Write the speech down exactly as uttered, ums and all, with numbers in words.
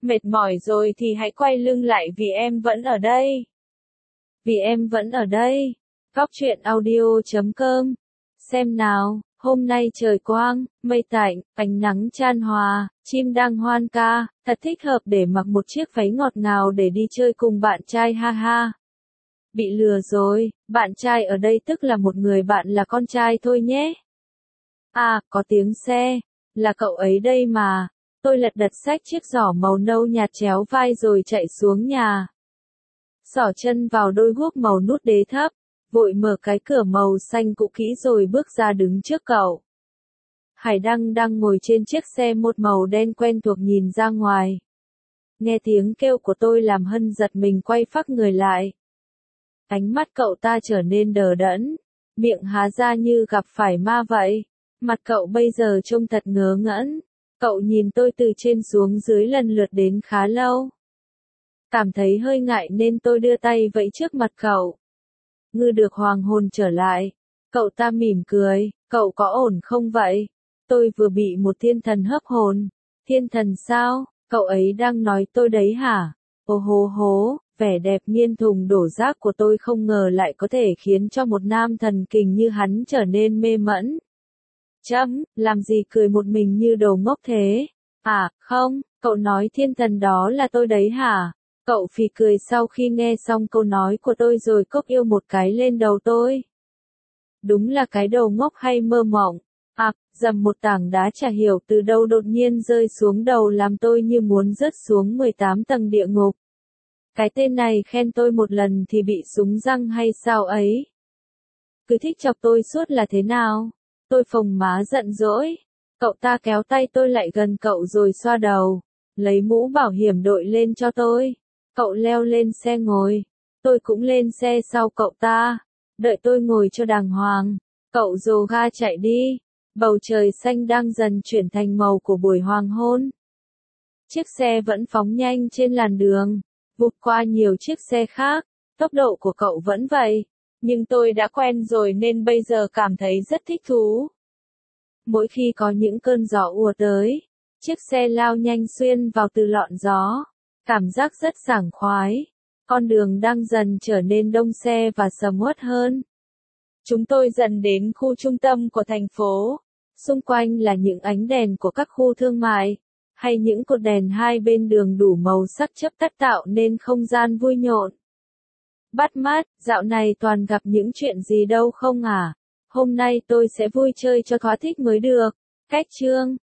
Mệt mỏi rồi thì hãy quay lưng lại vì em vẫn ở đây. Vì em vẫn ở đây. Góc truyện audio chấm com. Xem nào, hôm nay trời quang, mây tạnh, ánh nắng chan hòa, chim đang hoan ca, thật thích hợp để mặc một chiếc váy ngọt ngào để đi chơi cùng bạn trai ha ha. Bị lừa rồi, bạn trai ở đây tức là một người bạn là con trai thôi nhé. À, có tiếng xe, là cậu ấy đây mà. Tôi lật đật xách chiếc giỏ màu nâu nhạt chéo vai rồi chạy xuống nhà. Xỏ chân vào đôi guốc màu nút đế thấp, vội mở cái cửa màu xanh cũ kỹ rồi bước ra đứng trước cậu. Hải Đăng đang ngồi trên chiếc xe một màu đen quen thuộc nhìn ra ngoài. Nghe tiếng kêu của tôi làm Hân giật mình quay phác người lại. Ánh mắt cậu ta trở nên đờ đẫn, miệng há ra như gặp phải ma vậy. Mặt cậu bây giờ trông thật ngớ ngẩn. Cậu nhìn tôi từ trên xuống dưới lần lượt đến khá lâu. Cảm thấy hơi ngại nên tôi đưa tay vẫy trước mặt cậu. Ngư được hoàng hồn trở lại. Cậu ta mỉm cười, cậu có ổn không vậy? Tôi vừa bị một thiên thần hấp hồn. Thiên thần sao? Cậu ấy đang nói tôi đấy hả? Ô hô hố, vẻ đẹp nghiên thùng đổ rác của tôi không ngờ lại có thể khiến cho một nam thần kình như hắn trở nên mê mẩn. Chấm, làm gì cười một mình như đồ ngốc thế? À, không, cậu nói thiên thần đó là tôi đấy hả? Cậu phì cười sau khi nghe xong câu nói của tôi rồi cốc yêu một cái lên đầu tôi. Đúng là cái đầu ngốc hay mơ mộng. À, dầm một tảng đá chả hiểu từ đâu đột nhiên rơi xuống đầu làm tôi như muốn rớt xuống mười tám tầng địa ngục. Cái tên này khen tôi một lần thì bị súng răng hay sao ấy? Cứ thích chọc tôi suốt là thế nào? Tôi phồng má giận dỗi. Cậu ta kéo tay tôi lại gần cậu rồi xoa đầu. Lấy mũ bảo hiểm đội lên cho tôi. Cậu leo lên xe ngồi. Tôi cũng lên xe sau cậu ta. Đợi tôi ngồi cho đàng hoàng. Cậu dồ ga chạy đi. Bầu trời xanh đang dần chuyển thành màu của buổi hoàng hôn. Chiếc xe vẫn phóng nhanh trên làn đường. Vụt qua nhiều chiếc xe khác. Tốc độ của cậu vẫn vậy. Nhưng tôi đã quen rồi nên bây giờ cảm thấy rất thích thú. Mỗi khi có những cơn gió ùa tới, chiếc xe lao nhanh xuyên vào từ lọn gió. Cảm giác rất sảng khoái. Con đường đang dần trở nên đông xe và sầm uất hơn. Chúng tôi dần đến khu trung tâm của thành phố. Xung quanh là những ánh đèn của các khu thương mại, hay những cột đèn hai bên đường đủ màu sắc chớp tắt tạo nên không gian vui nhộn. Bắt mắt, dạo này toàn gặp những chuyện gì đâu không à? Hôm nay tôi sẽ vui chơi cho thỏa thích mới được. Cách chương